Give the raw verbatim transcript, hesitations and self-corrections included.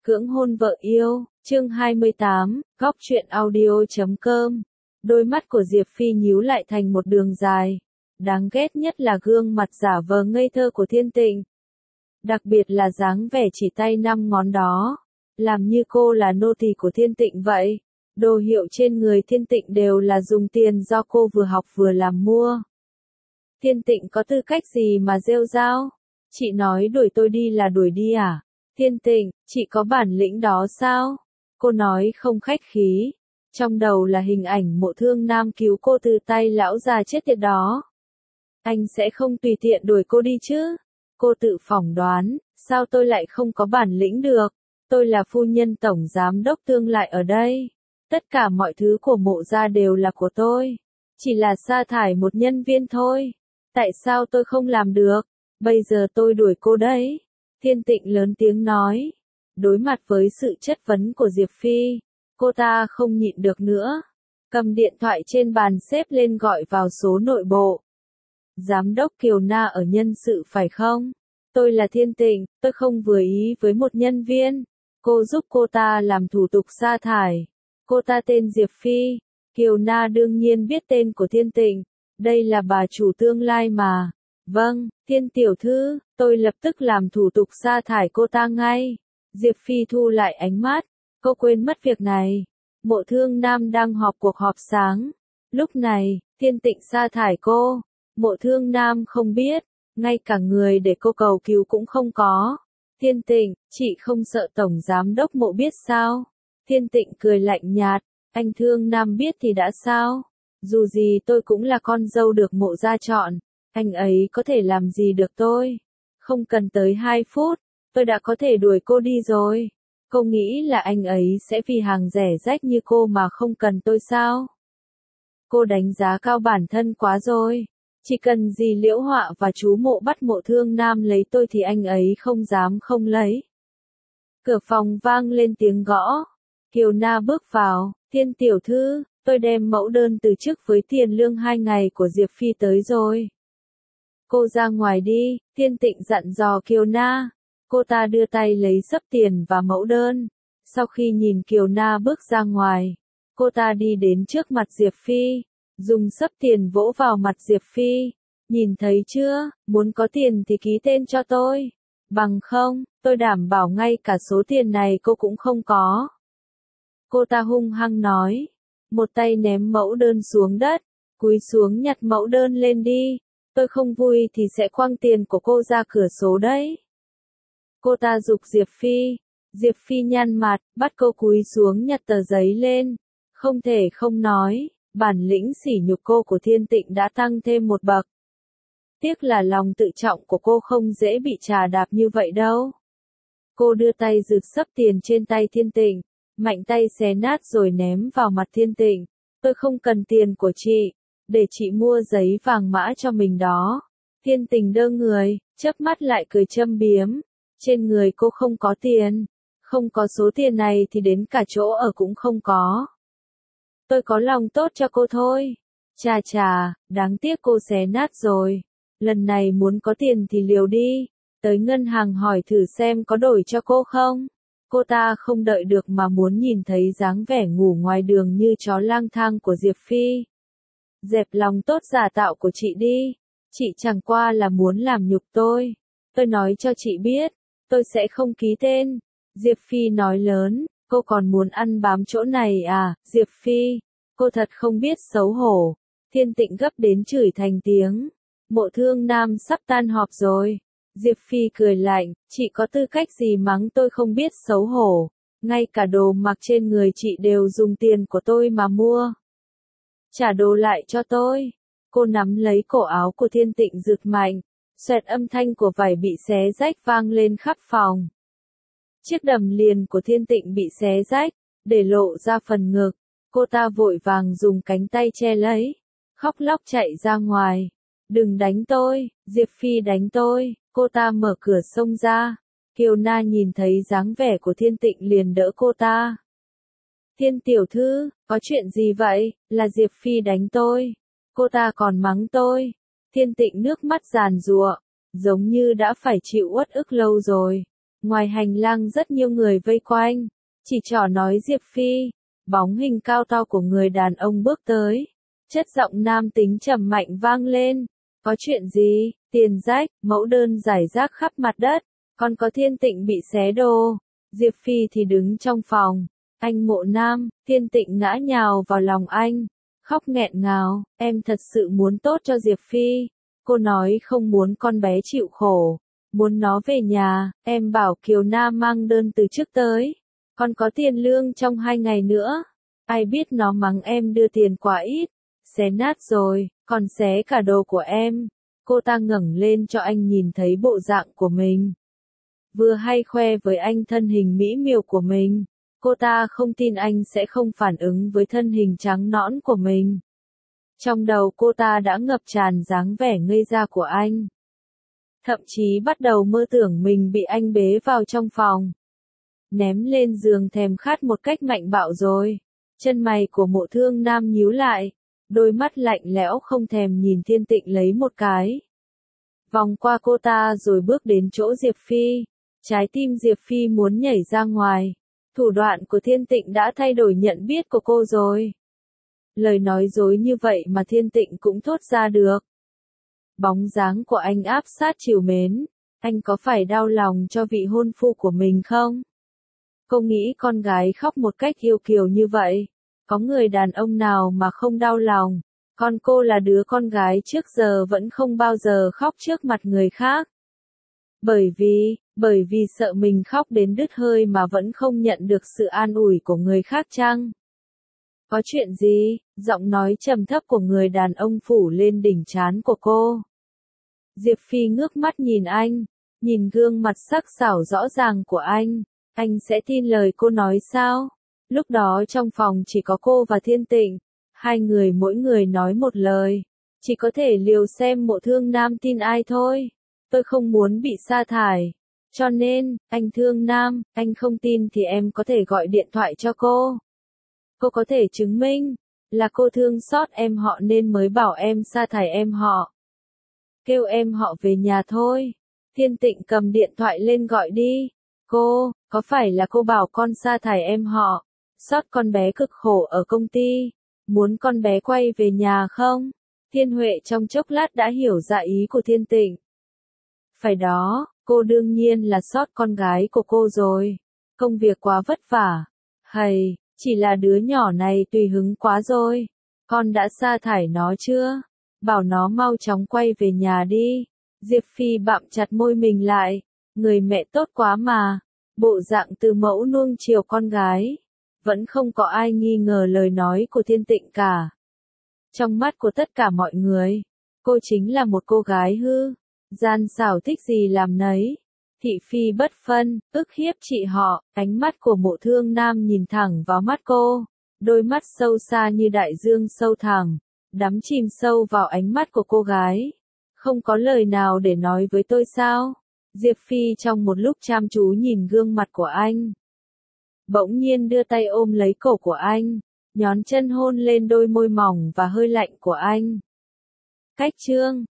Cưỡng hôn vợ yêu, chương hai mươi tám, góc truyện audio chấm com. Đôi mắt của Diệp Phi nhíu lại thành một đường dài. Đáng ghét nhất là gương mặt giả vờ ngây thơ của Thiên Tịnh. Đặc biệt là dáng vẻ chỉ tay năm ngón đó. Làm như cô là nô tỳ của Thiên Tịnh vậy. Đồ hiệu trên người Thiên Tịnh đều là dùng tiền do cô vừa học vừa làm mua. Thiên Tịnh có tư cách gì mà rêu rao? Chị nói đuổi tôi đi là đuổi đi à? Thiên Tịnh, chị có bản lĩnh đó sao? Cô nói không khách khí. Trong đầu là hình ảnh Mộ Thương Nam cứu cô từ tay lão già chết tiệt đó. Anh sẽ không tùy tiện đuổi cô đi chứ? Cô tự phỏng đoán, sao tôi lại không có bản lĩnh được? Tôi là phu nhân tổng giám đốc tương lai ở đây. Tất cả mọi thứ của Mộ gia đều là của tôi. Chỉ là sa thải một nhân viên thôi. Tại sao tôi không làm được? Bây giờ tôi đuổi cô đấy. Thiên Tịnh lớn tiếng nói. Đối mặt với sự chất vấn của Diệp Phi, cô ta không nhịn được nữa. Cầm điện thoại trên bàn xếp lên gọi vào số nội bộ. Giám đốc Kiều Na ở nhân sự phải không? Tôi là Thiên Tịnh, tôi không vừa ý với một nhân viên. Cô giúp cô ta làm thủ tục sa thải. Cô ta tên Diệp Phi. Kiều Na đương nhiên biết tên của Thiên Tịnh. Đây là bà chủ tương lai mà. Vâng, Thiên tiểu thư, tôi lập tức làm thủ tục sa thải cô ta ngay. Diệp Phi thu lại ánh mắt, cô quên mất việc này. Mộ Thương Nam đang họp cuộc họp sáng. Lúc này, Thiên Tịnh sa thải cô. Mộ Thương Nam không biết, ngay cả người để cô cầu cứu cũng không có. Thiên Tịnh, chị không sợ tổng giám đốc Mộ biết sao? Thiên Tịnh cười lạnh nhạt, anh Thương Nam biết thì đã sao? Dù gì tôi cũng là con dâu được Mộ gia chọn. Anh ấy có thể làm gì được tôi? Không cần tới hai phút, tôi đã có thể đuổi cô đi rồi. Cô nghĩ là anh ấy sẽ vì hàng rẻ rách như cô mà không cần tôi sao? Cô đánh giá cao bản thân quá rồi. Chỉ cần gì Liễu Họa và chú Mộ bắt Mộ Thương Nam lấy tôi thì anh ấy không dám không lấy. Cửa phòng vang lên tiếng gõ. Kiều Na bước vào. Thiên tiểu thư, tôi đem mẫu đơn từ chức với tiền lương hai ngày của Diệp Phi tới rồi. Cô ra ngoài đi, Thiên Tịnh dặn dò Kiều Na. Cô ta đưa tay lấy xấp tiền và mẫu đơn. Sau khi nhìn Kiều Na bước ra ngoài, cô ta đi đến trước mặt Diệp Phi, dùng xấp tiền vỗ vào mặt Diệp Phi. Nhìn thấy chưa, muốn có tiền thì ký tên cho tôi. Bằng không, tôi đảm bảo ngay cả số tiền này cô cũng không có. Cô ta hung hăng nói. Một tay ném mẫu đơn xuống đất, cúi xuống nhặt mẫu đơn lên đi. Tôi không vui thì sẽ quăng tiền của cô ra cửa sổ đấy. Cô ta giục Diệp Phi. Diệp Phi nhăn mặt, bắt cô cúi xuống nhặt tờ giấy lên. Không thể không nói, bản lĩnh sỉ nhục cô của Thiên Tịnh đã tăng thêm một bậc. Tiếc là lòng tự trọng của cô không dễ bị trà đạp như vậy đâu. Cô đưa tay giựt xấp tiền trên tay Thiên Tịnh, mạnh tay xé nát rồi ném vào mặt Thiên Tịnh. Tôi không cần tiền của chị. Để chị mua giấy vàng mã cho mình đó. Thiên Tình đơ người, chớp mắt lại cười châm biếm. Trên người cô không có tiền. Không có số tiền này thì đến cả chỗ ở cũng không có. Tôi có lòng tốt cho cô thôi. Chà chà, đáng tiếc cô xé nát rồi. Lần này muốn có tiền thì liều đi. Tới ngân hàng hỏi thử xem có đổi cho cô không. Cô ta không đợi được mà muốn nhìn thấy dáng vẻ ngủ ngoài đường như chó lang thang của Diệp Phi. Dẹp lòng tốt giả tạo của chị đi. Chị chẳng qua là muốn làm nhục tôi. Tôi nói cho chị biết, tôi sẽ không ký tên. Diệp Phi nói lớn, cô còn muốn ăn bám chỗ này à? Diệp Phi, cô thật không biết xấu hổ. Thiên Tịnh gấp đến chửi thành tiếng. Mộ Thương Nam sắp tan họp rồi. Diệp Phi cười lạnh, chị có tư cách gì mắng tôi không biết xấu hổ. Ngay cả đồ mặc trên người chị đều dùng tiền của tôi mà mua. Trả đồ lại cho tôi. Cô nắm lấy cổ áo của Thiên Tịnh giật mạnh. Xoẹt, âm thanh của vải bị xé rách vang lên khắp phòng. Chiếc đầm liền của Thiên Tịnh bị xé rách, để lộ ra phần ngực. Cô ta vội vàng dùng cánh tay che lấy. Khóc lóc chạy ra ngoài. Đừng đánh tôi, Diệp Phi đánh tôi. Cô ta mở cửa xông ra. Kiều Na nhìn thấy dáng vẻ của Thiên Tịnh liền đỡ cô ta. Thiên tiểu thư, có chuyện gì vậy? Là Diệp Phi đánh tôi. Cô ta còn mắng tôi. Thiên Tịnh nước mắt giàn giụa, giống như đã phải chịu uất ức lâu rồi. Ngoài hành lang rất nhiều người vây quanh, chỉ trỏ nói Diệp Phi, bóng hình cao to của người đàn ông bước tới. Chất giọng nam tính trầm mạnh vang lên, có chuyện gì, tiền rách, mẫu đơn rải rác khắp mặt đất, còn có Thiên Tịnh bị xé đồ. Diệp Phi thì đứng trong phòng, anh Mộ Nam, Thiên Tịnh ngã nhào vào lòng anh, khóc nghẹn ngào, em thật sự muốn tốt cho Diệp Phi, cô nói không muốn con bé chịu khổ, muốn nó về nhà, em bảo Kiều Na mang đơn từ trước tới, còn có tiền lương trong hai ngày nữa, ai biết nó mắng em đưa tiền quá ít, xé nát rồi, còn xé cả đồ của em. Cô ta ngẩng lên cho anh nhìn thấy bộ dạng của mình. Vừa hay khoe với anh thân hình mỹ miều của mình. Cô ta không tin anh sẽ không phản ứng với thân hình trắng nõn của mình. Trong đầu cô ta đã ngập tràn dáng vẻ ngây ra của anh. Thậm chí bắt đầu mơ tưởng mình bị anh bế vào trong phòng. Ném lên giường thèm khát một cách mạnh bạo rồi. Chân mày của Mộ Thương Nam nhíu lại. Đôi mắt lạnh lẽo không thèm nhìn Thiên Tịnh lấy một cái. Vòng qua cô ta rồi bước đến chỗ Diệp Phi. Trái tim Diệp Phi muốn nhảy ra ngoài. Thủ đoạn của Thiên Tịnh đã thay đổi nhận biết của cô rồi. Lời nói dối như vậy mà Thiên Tịnh cũng thốt ra được. Bóng dáng của anh áp sát trìu mến. Anh có phải đau lòng cho vị hôn phu của mình không? Cô nghĩ con gái khóc một cách yêu kiều như vậy. Có người đàn ông nào mà không đau lòng, còn cô là đứa con gái trước giờ vẫn không bao giờ khóc trước mặt người khác. Bởi vì, bởi vì sợ mình khóc đến đứt hơi mà vẫn không nhận được sự an ủi của người khác chăng? Có chuyện gì? Giọng nói trầm thấp của người đàn ông phủ lên đỉnh trán của cô. Diệp Phi ngước mắt nhìn anh, nhìn gương mặt sắc sảo rõ ràng của anh, anh sẽ tin lời cô nói sao? Lúc đó trong phòng chỉ có cô và Thiên Tịnh, hai người mỗi người nói một lời, chỉ có thể liều xem Mộ Thương Nam tin ai thôi. Tôi không muốn bị sa thải, cho nên, anh Thương Nam, anh không tin thì em có thể gọi điện thoại cho cô. Cô có thể chứng minh, là cô thương xót em họ nên mới bảo em sa thải em họ. Kêu em họ về nhà thôi. Thiên Tịnh cầm điện thoại lên gọi đi. Cô, có phải là cô bảo con sa thải em họ? Xót con bé cực khổ ở công ty, muốn con bé quay về nhà không? Thiên Huệ trong chốc lát đã hiểu ra ý của Thiên Tịnh. Phải đó, cô đương nhiên là xót con gái của cô rồi. Công việc quá vất vả. Hầy, chỉ là đứa nhỏ này tùy hứng quá rồi. Con đã sa thải nó chưa? Bảo nó mau chóng quay về nhà đi. Diệp Phi bặm chặt môi mình lại. Người mẹ tốt quá mà. Bộ dạng từ mẫu nuông chiều con gái. Vẫn không có ai nghi ngờ lời nói của Thiên Tịnh cả. Trong mắt của tất cả mọi người, cô chính là một cô gái hư, gian xảo thích gì làm nấy. Thị phi bất phân, ức hiếp chị họ, ánh mắt của Mộ Thương Nam nhìn thẳng vào mắt cô, đôi mắt sâu xa như đại dương sâu thẳm, đắm chìm sâu vào ánh mắt của cô gái. Không có lời nào để nói với tôi sao? Diệp Phi trong một lúc chăm chú nhìn gương mặt của anh. Bỗng nhiên đưa tay ôm lấy cổ của anh, nhón chân hôn lên đôi môi mỏng và hơi lạnh của anh. Cách chương